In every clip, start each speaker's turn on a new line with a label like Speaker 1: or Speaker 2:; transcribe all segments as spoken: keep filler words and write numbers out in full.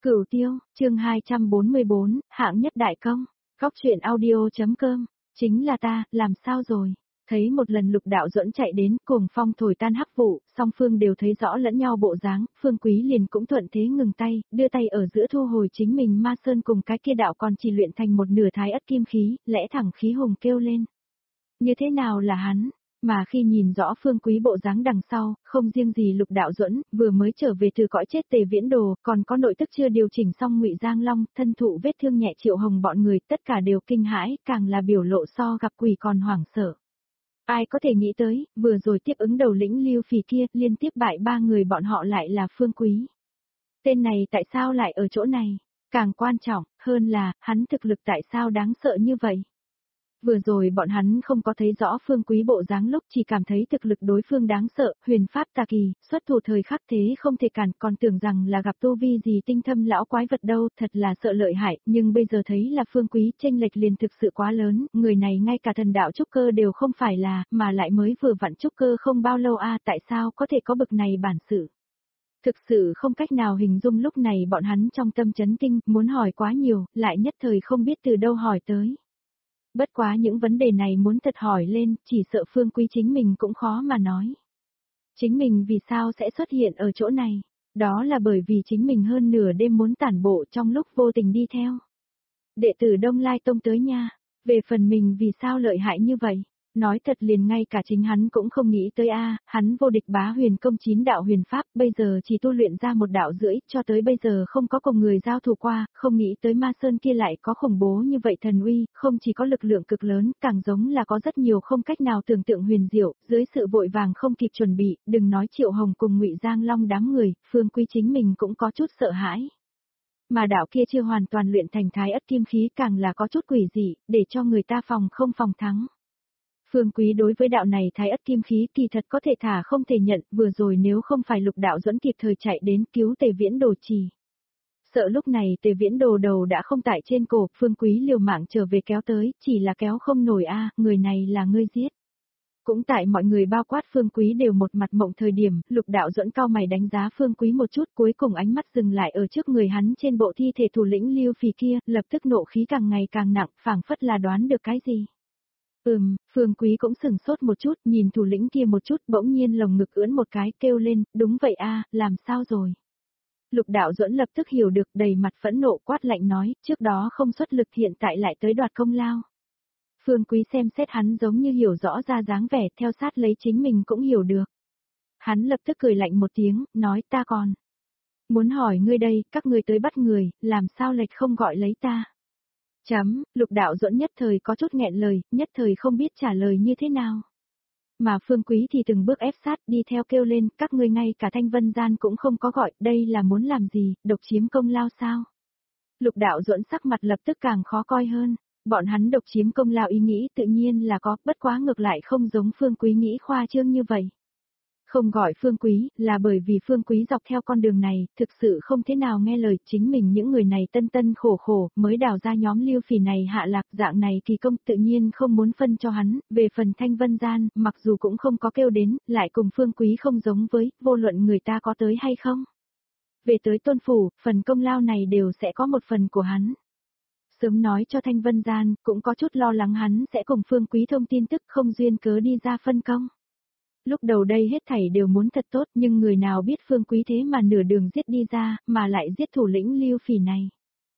Speaker 1: Cửu Tiêu, chương hai trăm bốn mươi bốn, hạng nhất đại công. Góc truyện audio.com, chính là ta, làm sao rồi? Thấy một lần Lục Đạo Duẫn chạy đến, cuồng phong thổi tan hắc vụ, song phương đều thấy rõ lẫn nhau bộ dáng, Phương Quý liền cũng thuận thế ngừng tay, đưa tay ở giữa thu hồi chính mình ma sơn cùng cái kia đạo còn chỉ luyện thành một nửa thái ất kim khí, lẽ thẳng khí hùng kêu lên. Như thế nào là hắn? Mà khi nhìn rõ Phương Quý bộ dáng đằng sau, không riêng gì Lục Đạo Duẫn, vừa mới trở về từ cõi chết Tề Viễn Đồ, còn có nội tức chưa điều chỉnh xong Ngụy Giang Long, thân thụ vết thương nhẹ Triệu Hồng bọn người, tất cả đều kinh hãi, càng là biểu lộ so gặp quỷ còn hoảng sợ. Ai có thể nghĩ tới, vừa rồi tiếp ứng đầu lĩnh Lưu Phỉ kia, liên tiếp bại ba người bọn họ lại là Phương Quý. Tên này tại sao lại ở chỗ này? Càng quan trọng, hơn là, hắn thực lực tại sao đáng sợ như vậy? Vừa rồi bọn hắn không có thấy rõ Phương Quý bộ dáng lúc, chỉ cảm thấy thực lực đối phương đáng sợ, huyền pháp tà kỳ, xuất thủ thời khắc thế không thể cản, còn tưởng rằng là gặp tu vi gì tinh thâm lão quái vật đâu, thật là sợ lợi hại, nhưng bây giờ thấy là Phương Quý chênh lệch liền thực sự quá lớn, người này ngay cả thần đạo trúc cơ đều không phải là, mà lại mới vừa vặn trúc cơ không bao lâu a, tại sao có thể có bực này bản sự? Thực sự không cách nào hình dung lúc này bọn hắn trong tâm chấn kinh, muốn hỏi quá nhiều, lại nhất thời không biết từ đâu hỏi tới. Bất quá những vấn đề này muốn thật hỏi lên, chỉ sợ Phương Quý chính mình cũng khó mà nói. Chính mình vì sao sẽ xuất hiện ở chỗ này? Đó là bởi vì chính mình hơn nửa đêm muốn tản bộ trong lúc vô tình đi theo. Đệ tử Đông Lai Tông tới nha, về phần mình vì sao lợi hại như vậy? Nói thật liền ngay cả chính hắn cũng không nghĩ tới a, hắn vô địch bá huyền công chín đạo huyền pháp, bây giờ chỉ tu luyện ra một đạo rưỡi, cho tới bây giờ không có cùng người giao thủ qua, không nghĩ tới ma sơn kia lại có khủng bố như vậy thần uy, không chỉ có lực lượng cực lớn, càng giống là có rất nhiều không cách nào tưởng tượng huyền diệu, dưới sự vội vàng không kịp chuẩn bị, đừng nói Triệu Hồng cùng Ngụy Giang Long đám người, Phương Quý chính mình cũng có chút sợ hãi. Mà đạo kia chưa hoàn toàn luyện thành thái ất kim khí càng là có chút quỷ dị, để cho người ta phòng không phòng thắng. Phương Quý đối với đạo này thái ất kim khí kỳ thật có thể thả không thể nhận, vừa rồi nếu không phải Lục Đạo Duẫn kịp thời chạy đến cứu Tề Viễn Đồ trì. Sợ lúc này Tề Viễn Đồ đầu đã không tại trên cổ, Phương Quý liều mạng trở về kéo tới, chỉ là kéo không nổi a, người này là ngươi giết. Cũng tại mọi người bao quát Phương Quý đều một mặt mộng thời điểm, Lục Đạo Duẫn cao mày đánh giá Phương Quý một chút, cuối cùng ánh mắt dừng lại ở trước người hắn trên bộ thi thể thủ lĩnh Lưu Phỉ kia, lập tức nộ khí càng ngày càng nặng, phảng phất là đoán được cái gì. Ừm, Phương Quý cũng sừng sốt một chút, nhìn thủ lĩnh kia một chút, bỗng nhiên lồng ngực ưỡn một cái, kêu lên, đúng vậy a, làm sao rồi? Lục Đạo Duẫn lập tức hiểu được, đầy mặt phẫn nộ quát lạnh nói, trước đó không xuất lực hiện tại lại tới đoạt công lao. Phương Quý xem xét hắn giống như hiểu rõ ra dáng vẻ, theo sát lấy chính mình cũng hiểu được. Hắn lập tức cười lạnh một tiếng, nói ta còn muốn hỏi ngươi đây, các ngươi tới bắt người, làm sao lệch không gọi lấy ta? Chấm, Lục Đạo Duẫn nhất thời có chút nghẹn lời, nhất thời không biết trả lời như thế nào. Mà Phương Quý thì từng bước ép sát đi theo kêu lên, các ngươi ngay cả Thanh Vân Gian cũng không có gọi, đây là muốn làm gì, độc chiếm công lao sao? Lục Đạo Duẫn sắc mặt lập tức càng khó coi hơn, bọn hắn độc chiếm công lao ý nghĩ tự nhiên là có, bất quá ngược lại không giống Phương Quý nghĩ khoa trương như vậy. Không gọi Phương Quý, là bởi vì Phương Quý dọc theo con đường này, thực sự không thế nào nghe lời, chính mình những người này tân tân khổ khổ, mới đào ra nhóm Lưu Phỉ này hạ lạc, dạng này kỳ công tự nhiên không muốn phân cho hắn, về phần Thanh Vân Gian, mặc dù cũng không có kêu đến, lại cùng Phương Quý không giống với, vô luận người ta có tới hay không. Về tới Tôn Phủ, phần công lao này đều sẽ có một phần của hắn. Sớm nói cho Thanh Vân Gian, cũng có chút lo lắng hắn sẽ cùng Phương Quý thông tin tức không duyên cớ đi ra phân công. Lúc đầu đây hết thảy đều muốn thật tốt, nhưng người nào biết Phương Quý thế mà nửa đường giết đi ra, mà lại giết thủ lĩnh Lưu Phỉ này.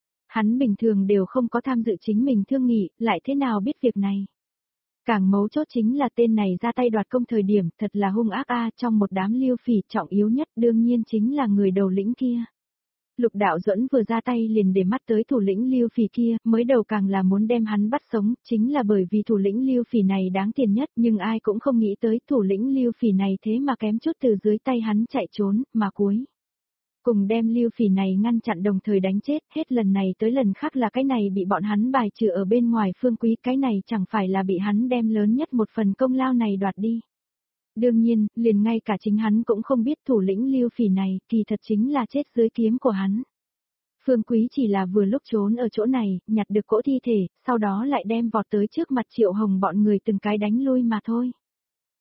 Speaker 1: Hắn bình thường đều không có tham dự chính mình thương nghị, lại thế nào biết việc này. Càng mấu chốt chính là tên này ra tay đoạt công thời điểm, thật là hung ác a, trong một đám Lưu Phỉ trọng yếu nhất đương nhiên chính là người đầu lĩnh kia. Lục Đạo Duẫn vừa ra tay liền để mắt tới thủ lĩnh Lưu Phỉ kia, mới đầu càng là muốn đem hắn bắt sống, chính là bởi vì thủ lĩnh Lưu Phỉ này đáng tiền nhất, nhưng ai cũng không nghĩ tới thủ lĩnh Lưu Phỉ này thế mà kém chút từ dưới tay hắn chạy trốn, mà cuối cùng đem Lưu Phỉ này ngăn chặn đồng thời đánh chết, hết lần này tới lần khác là cái này bị bọn hắn bài trừ ở bên ngoài Phương Quý, cái này chẳng phải là bị hắn đem lớn nhất một phần công lao này đoạt đi. Đương nhiên, liền ngay cả chính hắn cũng không biết thủ lĩnh Lưu Phỉ này, kỳ thật chính là chết dưới kiếm của hắn. Phương Quý chỉ là vừa lúc trốn ở chỗ này, nhặt được cỗ thi thể, sau đó lại đem vọt tới trước mặt Triệu Hồng bọn người từng cái đánh lui mà thôi.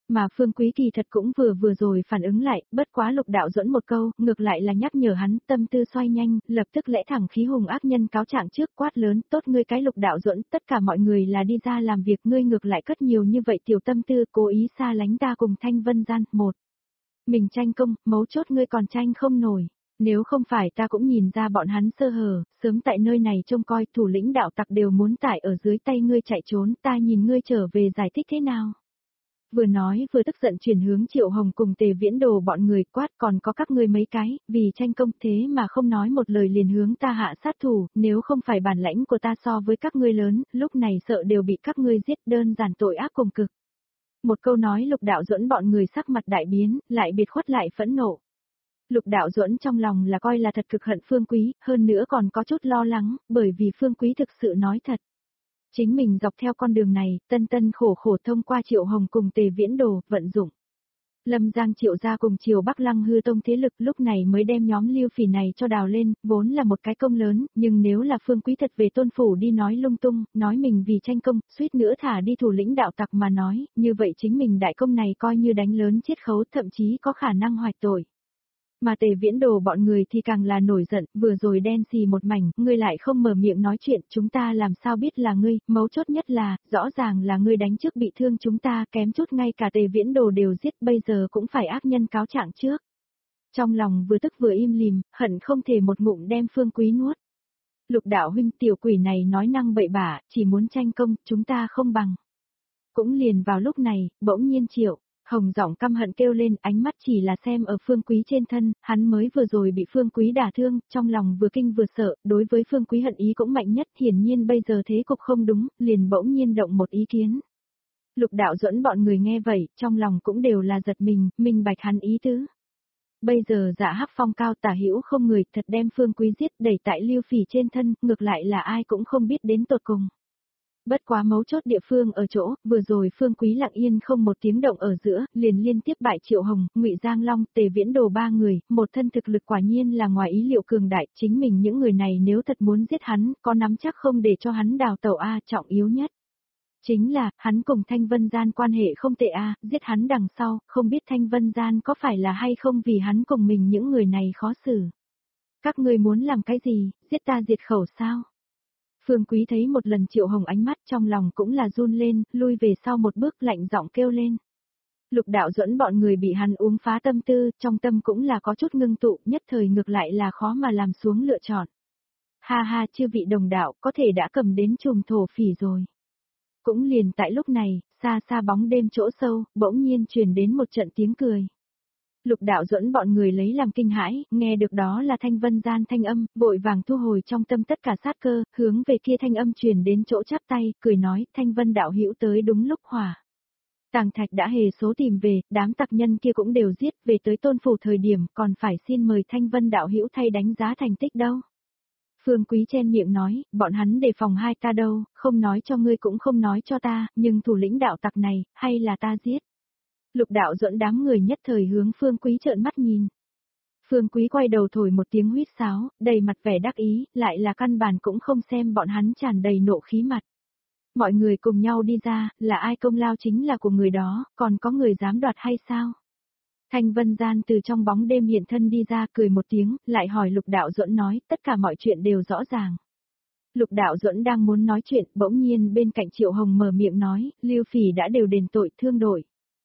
Speaker 1: Mà Phương Quý kỳ thật cũng vừa vừa rồi phản ứng lại, bất quá Lục Đạo Duẫn một câu, ngược lại là nhắc nhở hắn, tâm tư xoay nhanh, lập tức lẽ thẳng khí hùng ác nhân cáo trạng trước quát lớn, tốt ngươi cái Lục Đạo Duẫn, tất cả mọi người là đi ra làm việc, ngươi ngược lại cất nhiều như vậy tiểu tâm tư, cố ý xa lánh ta cùng Thanh Vân Gian, một. Mình tranh công, mấu chốt ngươi còn tranh không nổi. Nếu không phải ta cũng nhìn ra bọn hắn sơ hở, sớm tại nơi này trông coi thủ lĩnh đạo tặc đều muốn tải ở dưới tay ngươi chạy trốn, ta nhìn ngươi trở về giải thích thế nào. Vừa nói vừa tức giận chuyển hướng Triệu Hồng cùng Tề Viễn Đồ bọn người quát còn có các ngươi mấy cái, vì tranh công thế mà không nói một lời liền hướng ta hạ sát thủ, nếu không phải bản lãnh của ta so với các ngươi lớn, lúc này sợ đều bị các ngươi giết đơn giản tội ác cùng cực. Một câu nói Lục Đạo Duẫn bọn người sắc mặt đại biến, lại biệt khuất lại phẫn nộ. Lục Đạo Duẫn trong lòng là coi là thật cực hận Phương Quý, hơn nữa còn có chút lo lắng, bởi vì Phương Quý thực sự nói thật. Chính mình dọc theo con đường này, tân tân khổ khổ thông qua Triệu Hồng cùng Tề Viễn Đồ, vận dụng. Lâm Giang Triệu gia cùng Triều Bắc Lăng hư tông thế lực lúc này mới đem nhóm Lưu Phỉ này cho đào lên, vốn là một cái công lớn, nhưng nếu là Phương Quý thật về tôn phủ đi nói lung tung, nói mình vì tranh công, suýt nữa thả đi thủ lĩnh đạo tặc mà nói, như vậy chính mình đại công này coi như đánh lớn chiết khấu, thậm chí có khả năng hoạch tội. Mà Tề Viễn Đồ bọn người thì càng là nổi giận, vừa rồi đen xì một mảnh, ngươi lại không mở miệng nói chuyện, chúng ta làm sao biết là ngươi, mấu chốt nhất là, rõ ràng là ngươi đánh trước bị thương chúng ta, kém chút ngay cả Tề Viễn Đồ đều giết, bây giờ cũng phải ác nhân cáo trạng trước. Trong lòng vừa tức vừa im lìm, hận không thể một ngụm đem Phương Quý nuốt. Lục đạo huynh tiểu quỷ này nói năng bậy bạ, chỉ muốn tranh công, chúng ta không bằng. Cũng liền vào lúc này, bỗng nhiên Triệu Hồng giọng căm hận kêu lên, ánh mắt chỉ là xem ở Phương Quý trên thân, hắn mới vừa rồi bị Phương Quý đả thương, trong lòng vừa kinh vừa sợ, đối với Phương Quý hận ý cũng mạnh nhất, hiển nhiên bây giờ thế cục không đúng, liền bỗng nhiên động một ý kiến. Lục Đạo Duẫn bọn người nghe vậy, trong lòng cũng đều là giật mình, minh bạch hắn ý tứ. Bây giờ Dạ Hắc phong cao tả hữu không người, thật đem Phương Quý giết đẩy tại Lưu Phỉ trên thân, ngược lại là ai cũng không biết đến tột cùng. Bất quá mấu chốt địa phương ở chỗ, vừa rồi Phương Quý lặng yên không một tiếng động ở giữa, liền liên tiếp bại Triệu Hồng, Ngụy Giang Long, Tề Viễn Đồ ba người, một thân thực lực quả nhiên là ngoài ý liệu cường đại, chính mình những người này nếu thật muốn giết hắn, có nắm chắc không để cho hắn đào tẩu a, trọng yếu nhất. Chính là, hắn cùng Thanh Vân Gian quan hệ không tệ a, giết hắn đằng sau, không biết Thanh Vân Gian có phải là hay không vì hắn cùng mình những người này khó xử. Các ngươi muốn làm cái gì, giết ta diệt khẩu sao? Phương Quý thấy một lần Triệu Hồng ánh mắt trong lòng cũng là run lên, lui về sau một bước lạnh giọng kêu lên. Lục Đạo Duẫn bọn người bị hắn uống phá tâm tư, trong tâm cũng là có chút ngưng tụ, nhất thời ngược lại là khó mà làm xuống lựa chọn. Ha ha, chư vị đồng đạo, có thể đã cầm đến chùm thổ phỉ rồi. Cũng liền tại lúc này, xa xa bóng đêm chỗ sâu, bỗng nhiên truyền đến một trận tiếng cười. Lục Đạo Duẫn bọn người lấy làm kinh hãi, nghe được đó là Thanh Vân Gian thanh âm, vội vàng thu hồi trong tâm tất cả sát cơ, hướng về kia thanh âm truyền đến chỗ chắp tay, cười nói, Thanh Vân đạo hữu tới đúng lúc hỏa. Tàng Thạch đã hề số tìm về, đám tặc nhân kia cũng đều giết, về tới tôn phủ thời điểm, còn phải xin mời Thanh Vân đạo hữu thay đánh giá thành tích đâu. Phương Quý chen miệng nói, bọn hắn đề phòng hai ta đâu, không nói cho ngươi cũng không nói cho ta, nhưng thủ lĩnh đạo tặc này, hay là ta giết. Lục Đạo Duẫn đám người nhất thời hướng Phương Quý trợn mắt nhìn. Phương Quý quay đầu thổi một tiếng huýt sáo, đầy mặt vẻ đắc ý, lại là căn bản cũng không xem bọn hắn tràn đầy nộ khí mặt. Mọi người cùng nhau đi ra, là ai công lao chính là của người đó, còn có người dám đoạt hay sao? Thanh Vân Gian từ trong bóng đêm hiện thân đi ra cười một tiếng, lại hỏi Lục Đạo Duẫn nói, tất cả mọi chuyện đều rõ ràng. Lục Đạo Duẫn đang muốn nói chuyện, bỗng nhiên bên cạnh Triệu Hồng mở miệng nói, Lưu Phỉ đã đều đền tội thương đổi.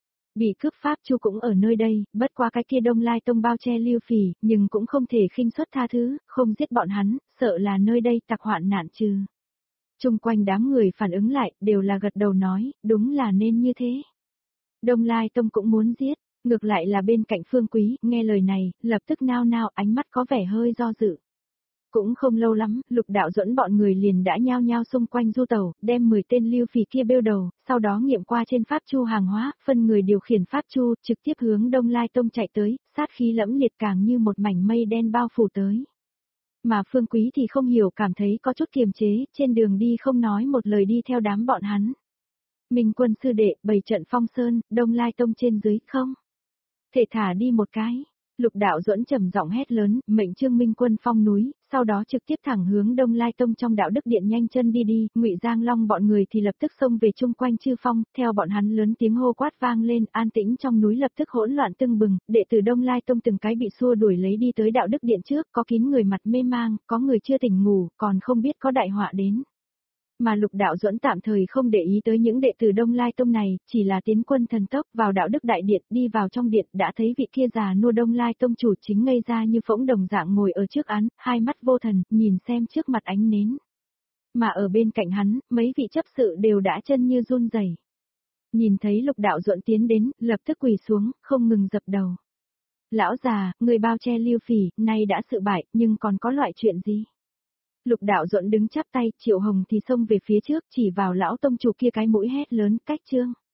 Speaker 1: Bị cướp pháp chu cũng ở nơi đây, bất qua cái kia Đông Lai Tông bao che Lưu Phỉ, nhưng cũng không thể khinh suất tha thứ, không giết bọn hắn, sợ là nơi đây tặc hoạn nạn trừ. Trung quanh đám người phản ứng lại, đều là gật đầu nói, đúng là nên như thế. Đông Lai Tông cũng muốn giết, ngược lại là bên cạnh Phương Quý, nghe lời này, lập tức nao nao, ánh mắt có vẻ hơi do dự. Cũng không lâu lắm, Lục Đạo Duẫn bọn người liền đã nhao nhao xung quanh du tàu, đem mười tên Lưu Phỉ kia bêu đầu, sau đó nghiệm qua trên pháp chu hàng hóa, phân người điều khiển pháp chu, trực tiếp hướng Đông Lai Tông chạy tới, sát khí lẫm liệt càng như một mảnh mây đen bao phủ tới. Mà Phương Quý thì không hiểu cảm thấy có chút kiềm chế, trên đường đi không nói một lời đi theo đám bọn hắn. Minh Quân sư đệ, bày trận phong sơn, Đông Lai Tông trên dưới không? Thể thả đi một cái. Lục Đạo Duẫn trầm giọng hét lớn, mệnh Trương Minh Quân phong núi, sau đó trực tiếp thẳng hướng Đông Lai Tông trong đạo đức điện nhanh chân đi đi, Ngụy Giang Long bọn người thì lập tức xông về chung quanh chư phong, theo bọn hắn lớn tiếng hô quát vang lên, an tĩnh trong núi lập tức hỗn loạn tưng bừng, đệ tử Đông Lai Tông từng cái bị xua đuổi lấy đi tới đạo đức điện trước, có kín người mặt mê mang, có người chưa tỉnh ngủ, còn không biết có đại họa đến. Mà Lục Đạo Duẫn tạm thời không để ý tới những đệ tử Đông Lai Tông này, chỉ là tiến quân thần tốc vào đạo đức đại điện, đi vào trong điện đã thấy vị kia già nua Đông Lai Tông chủ chính ngây ra như phỗng đồng dạng ngồi ở trước án, hai mắt vô thần, nhìn xem trước mặt ánh nến. Mà ở bên cạnh hắn, mấy vị chấp sự đều đã chân như run rẩy. Nhìn thấy Lục Đạo Duẫn tiến đến, lập tức quỳ xuống, không ngừng dập đầu. Lão già, người bao che Lưu Phỉ, nay đã sự bại, nhưng còn có loại chuyện gì? Lục Đạo Duẫn đứng chắp tay, Triệu Hồng thì xông về phía trước, chỉ vào lão tông chủ kia cái mũi hét lớn, cách trương.